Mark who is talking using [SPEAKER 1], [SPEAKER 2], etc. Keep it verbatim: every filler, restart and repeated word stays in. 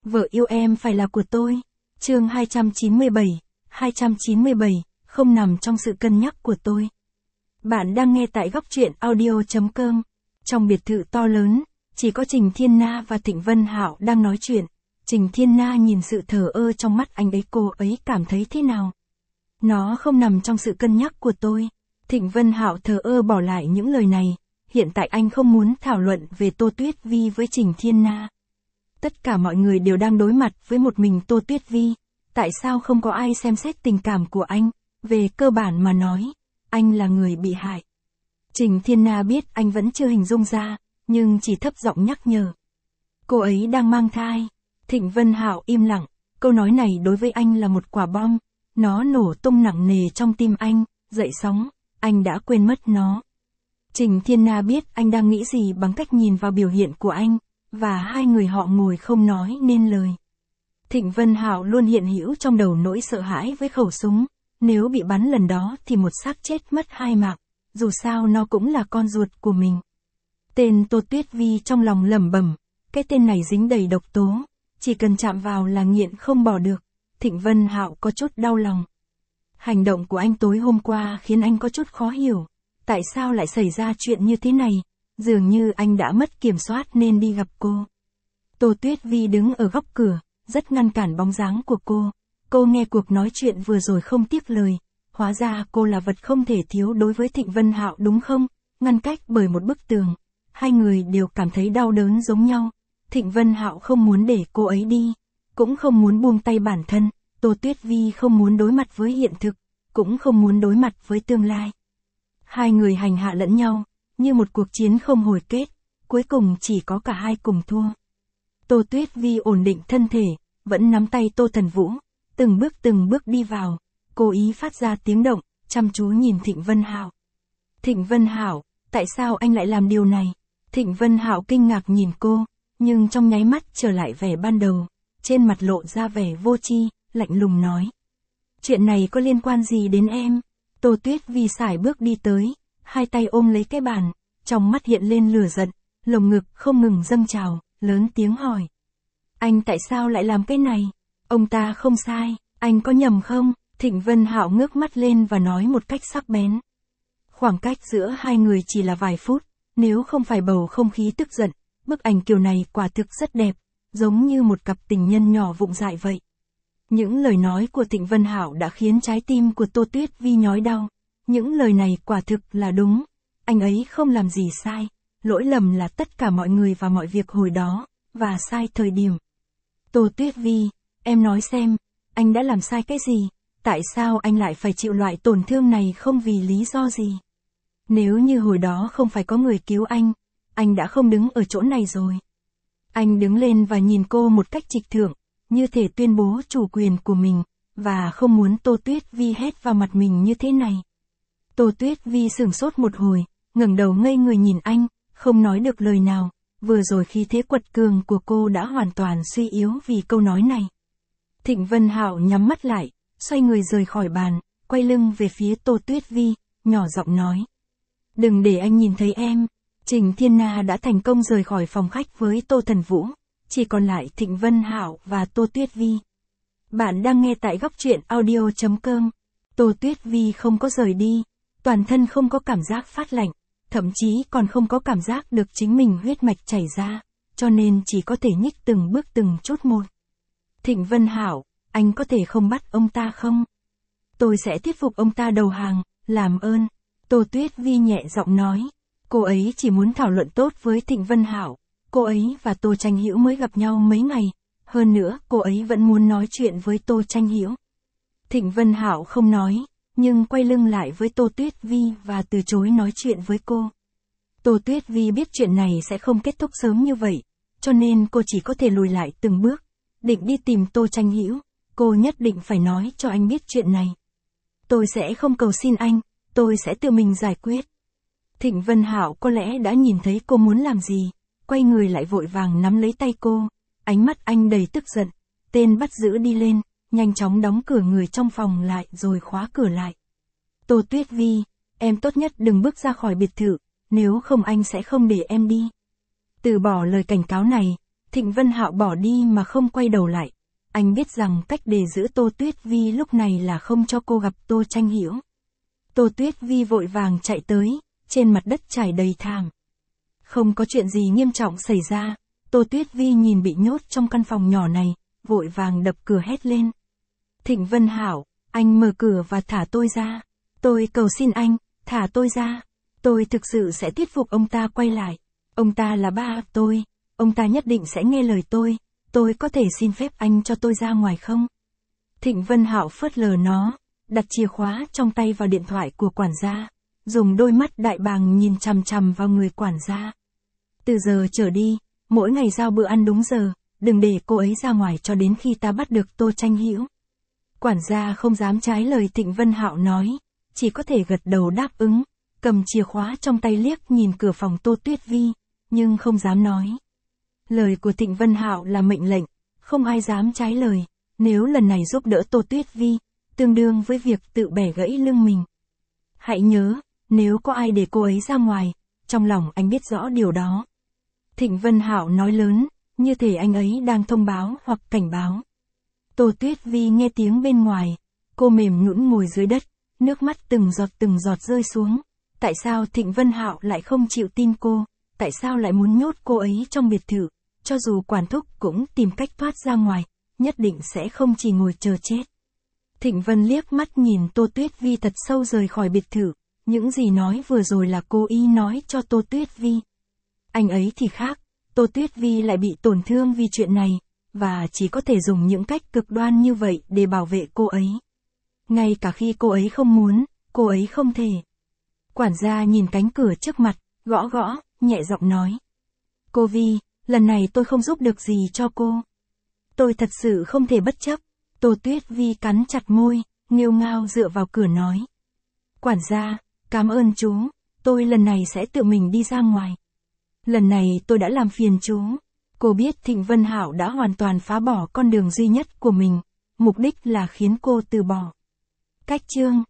[SPEAKER 1] Vợ yêu em phải là của tôi. Chương hai trăm chín mươi bảy, hai trăm chín mươi bảy, không nằm trong sự cân nhắc của tôi. Bạn đang nghe tại góc truyện audio chấm com. Trong biệt thự to lớn, chỉ có Trình Thiên Na và Thịnh Vân Hạo đang nói chuyện. Trình Thiên Na nhìn sự thờ ơ trong mắt anh ấy, cô ấy cảm thấy thế nào? Nó không nằm trong sự cân nhắc của tôi. Thịnh Vân Hạo thờ ơ bỏ lại những lời này. Hiện tại anh không muốn thảo luận về Tô Tuyết Vi với Trình Thiên Na. Tất cả mọi người đều đang đối mặt với một mình Tô Tuyết Vi. Tại sao không có ai xem xét tình cảm của anh? Về cơ bản mà nói, anh là người bị hại. Trình Thiên Na biết anh vẫn chưa hình dung ra, nhưng chỉ thấp giọng nhắc nhở. Cô ấy đang mang thai. Thịnh Vân Hạo im lặng, câu nói này đối với anh là một quả bom. Nó nổ tung nặng nề trong tim anh, dậy sóng, anh đã quên mất nó. Trình Thiên Na biết anh đang nghĩ gì bằng cách nhìn vào biểu hiện của anh, và hai người họ ngồi không nói nên lời. Thịnh Vân Hạo luôn hiện hữu trong đầu nỗi sợ hãi với khẩu súng, nếu bị bắn lần đó thì một xác chết mất hai mạng, dù sao nó cũng là con ruột của mình. Tên Tô Tuyết Vi trong lòng lẩm bẩm, cái tên này dính đầy độc tố, chỉ cần chạm vào là nghiện không bỏ được. Thịnh Vân Hạo có chút đau lòng. Hành động của anh tối hôm qua khiến anh có chút khó hiểu, tại sao lại xảy ra chuyện như thế này, dường như anh đã mất kiểm soát nên đi gặp cô. Tô Tuyết Vi đứng ở góc cửa, rất ngăn cản bóng dáng của cô. Cô nghe cuộc nói chuyện vừa rồi không tiếc lời, hóa ra cô là vật không thể thiếu đối với Thịnh Vân Hạo đúng không? Ngăn cách bởi một bức tường, hai người đều cảm thấy đau đớn giống nhau. Thịnh Vân Hạo không muốn để cô ấy đi, cũng không muốn buông tay bản thân. Tô Tuyết Vi không muốn đối mặt với hiện thực, cũng không muốn đối mặt với tương lai. Hai người hành hạ lẫn nhau, như một cuộc chiến không hồi kết, cuối cùng chỉ có cả hai cùng thua. Tô Tuyết Vi ổn định thân thể, vẫn nắm tay Tô Thần Vũ, từng bước từng bước đi vào, cố ý phát ra tiếng động, chăm chú nhìn Thịnh Vân Hạo. Thịnh Vân Hạo, tại sao anh lại làm điều này? Thịnh Vân Hạo kinh ngạc nhìn cô, nhưng trong nháy mắt trở lại vẻ ban đầu, trên mặt lộ ra vẻ vô tri, lạnh lùng nói. Chuyện này có liên quan gì đến em? Tô Tuyết Vi sải bước đi tới, hai tay ôm lấy cái bàn, trong mắt hiện lên lửa giận, lồng ngực không ngừng dâng trào, lớn tiếng hỏi. Anh tại sao lại làm cái này? Ông ta không sai, anh có nhầm không? Thịnh Vân Hạo ngước mắt lên và nói một cách sắc bén. Khoảng cách giữa hai người chỉ là vài phút, nếu không phải bầu không khí tức giận, bức ảnh kiểu này quả thực rất đẹp, giống như một cặp tình nhân nhỏ vụng dại vậy. Những lời nói của Thịnh Vân Hạo đã khiến trái tim của Tô Tuyết Vi nhói đau. Những lời này quả thực là đúng. Anh ấy không làm gì sai. Lỗi lầm là tất cả mọi người và mọi việc hồi đó, và sai thời điểm. Tô Tuyết Vi, em nói xem, anh đã làm sai cái gì? Tại sao anh lại phải chịu loại tổn thương này không vì lý do gì? Nếu như hồi đó không phải có người cứu anh, anh đã không đứng ở chỗ này rồi. Anh đứng lên và nhìn cô một cách trịch thượng, như thể tuyên bố chủ quyền của mình, và không muốn Tô Tuyết Vi hét vào mặt mình như thế này. Tô Tuyết Vi sửng sốt một hồi, ngẩng đầu ngây người nhìn anh, không nói được lời nào, vừa rồi khí thế quật cường của cô đã hoàn toàn suy yếu vì câu nói này. Thịnh Vân Hạo nhắm mắt lại, xoay người rời khỏi bàn, quay lưng về phía Tô Tuyết Vi, nhỏ giọng nói. Đừng để anh nhìn thấy em. Trình Thiên Na đã thành công rời khỏi phòng khách với Tô Thần Vũ, chỉ còn lại Thịnh Vân Hạo và Tô Tuyết Vi. Bạn đang nghe tại góc truyện audio chấm com. Tô Tuyết Vi không có rời đi, toàn thân không có cảm giác phát lạnh, thậm chí còn không có cảm giác được chính mình huyết mạch chảy ra, cho nên chỉ có thể nhích từng bước từng chút một. Thịnh Vân Hạo, anh có thể không bắt ông ta không? Tôi sẽ thuyết phục ông ta đầu hàng, làm ơn. Tô Tuyết Vi nhẹ giọng nói. Cô ấy chỉ muốn thảo luận tốt với Thịnh Vân Hạo. Cô ấy và Tô Tranh Hữu mới gặp nhau mấy ngày, hơn nữa cô ấy vẫn muốn nói chuyện với Tô Tranh Hữu. Thịnh Vân Hạo không nói, nhưng quay lưng lại với Tô Tuyết Vi và từ chối nói chuyện với cô. Tô Tuyết Vi biết chuyện này sẽ không kết thúc sớm như vậy, cho nên cô chỉ có thể lùi lại từng bước, định đi tìm Tô Tranh Hữu. Cô nhất định phải nói cho anh biết chuyện này. Tôi sẽ không cầu xin anh, tôi sẽ tự mình giải quyết. Thịnh Vân Hạo có lẽ đã nhìn thấy cô muốn làm gì, quay người lại vội vàng nắm lấy tay cô, ánh mắt anh đầy tức giận. Tên bắt giữ đi lên, nhanh chóng đóng cửa người trong phòng lại rồi khóa cửa lại. Tô Tuyết Vi, em tốt nhất đừng bước ra khỏi biệt thự, nếu không anh sẽ không để em đi. Từ bỏ lời cảnh cáo này, Thịnh Vân Hạo bỏ đi mà không quay đầu lại. Anh biết rằng cách để giữ Tô Tuyết Vi lúc này là không cho cô gặp Tô Tranh Hiểu. Tô Tuyết Vi vội vàng chạy tới, trên mặt đất trải đầy thảm. Không có chuyện gì nghiêm trọng xảy ra, Tô Tuyết Vi nhìn bị nhốt trong căn phòng nhỏ này, vội vàng đập cửa hét lên. Thịnh Vân Hạo, anh mở cửa và thả tôi ra. Tôi cầu xin anh, thả tôi ra. Tôi thực sự sẽ thuyết phục ông ta quay lại. Ông ta là ba tôi, ông ta nhất định sẽ nghe lời tôi. Tôi có thể xin phép anh cho tôi ra ngoài không? Thịnh Vân Hạo phớt lờ nó, đặt chìa khóa trong tay vào điện thoại của quản gia, dùng đôi mắt đại bàng nhìn chằm chằm vào người quản gia. Từ giờ trở đi, mỗi ngày giao bữa ăn đúng giờ, đừng để cô ấy ra ngoài cho đến khi ta bắt được Tô Tranh Hiểu. Quản gia không dám trái lời Thịnh Vân Hạo nói, chỉ có thể gật đầu đáp ứng, cầm chìa khóa trong tay liếc nhìn cửa phòng Tô Tuyết Vi, nhưng không dám nói. Lời của Thịnh Vân Hạo là mệnh lệnh, không ai dám trái lời, nếu lần này giúp đỡ Tô Tuyết Vi, tương đương với việc tự bẻ gãy lưng mình. Hãy nhớ, nếu có ai để cô ấy ra ngoài, trong lòng anh biết rõ điều đó. Thịnh Vân Hạo nói lớn, như thể anh ấy đang thông báo hoặc cảnh báo. Tô Tuyết Vi nghe tiếng bên ngoài, cô mềm nhũn ngồi dưới đất, nước mắt từng giọt từng giọt rơi xuống. Tại sao Thịnh Vân Hạo lại không chịu tin cô? Tại sao lại muốn nhốt cô ấy trong biệt thự? Cho dù quản thúc cũng tìm cách thoát ra ngoài, nhất định sẽ không chỉ ngồi chờ chết. Thịnh Vân liếc mắt nhìn Tô Tuyết Vi thật sâu rời khỏi biệt thự, những gì nói vừa rồi là cô ý nói cho Tô Tuyết Vi. Anh ấy thì khác, Tô Tuyết Vi lại bị tổn thương vì chuyện này, và chỉ có thể dùng những cách cực đoan như vậy để bảo vệ cô ấy. Ngay cả khi cô ấy không muốn, cô ấy không thể. Quản gia nhìn cánh cửa trước mặt, gõ gõ, nhẹ giọng nói. Cô Vi, lần này tôi không giúp được gì cho cô. Tôi thật sự không thể bất chấp. Tô Tuyết Vi cắn chặt môi, nghêu ngao dựa vào cửa nói. Quản gia, cảm ơn chú, tôi lần này sẽ tự mình đi ra ngoài. Lần này tôi đã làm phiền chú. Cô biết Thịnh Vân Hạo đã hoàn toàn phá bỏ con đường duy nhất của mình, mục đích là khiến cô từ bỏ. Cách chương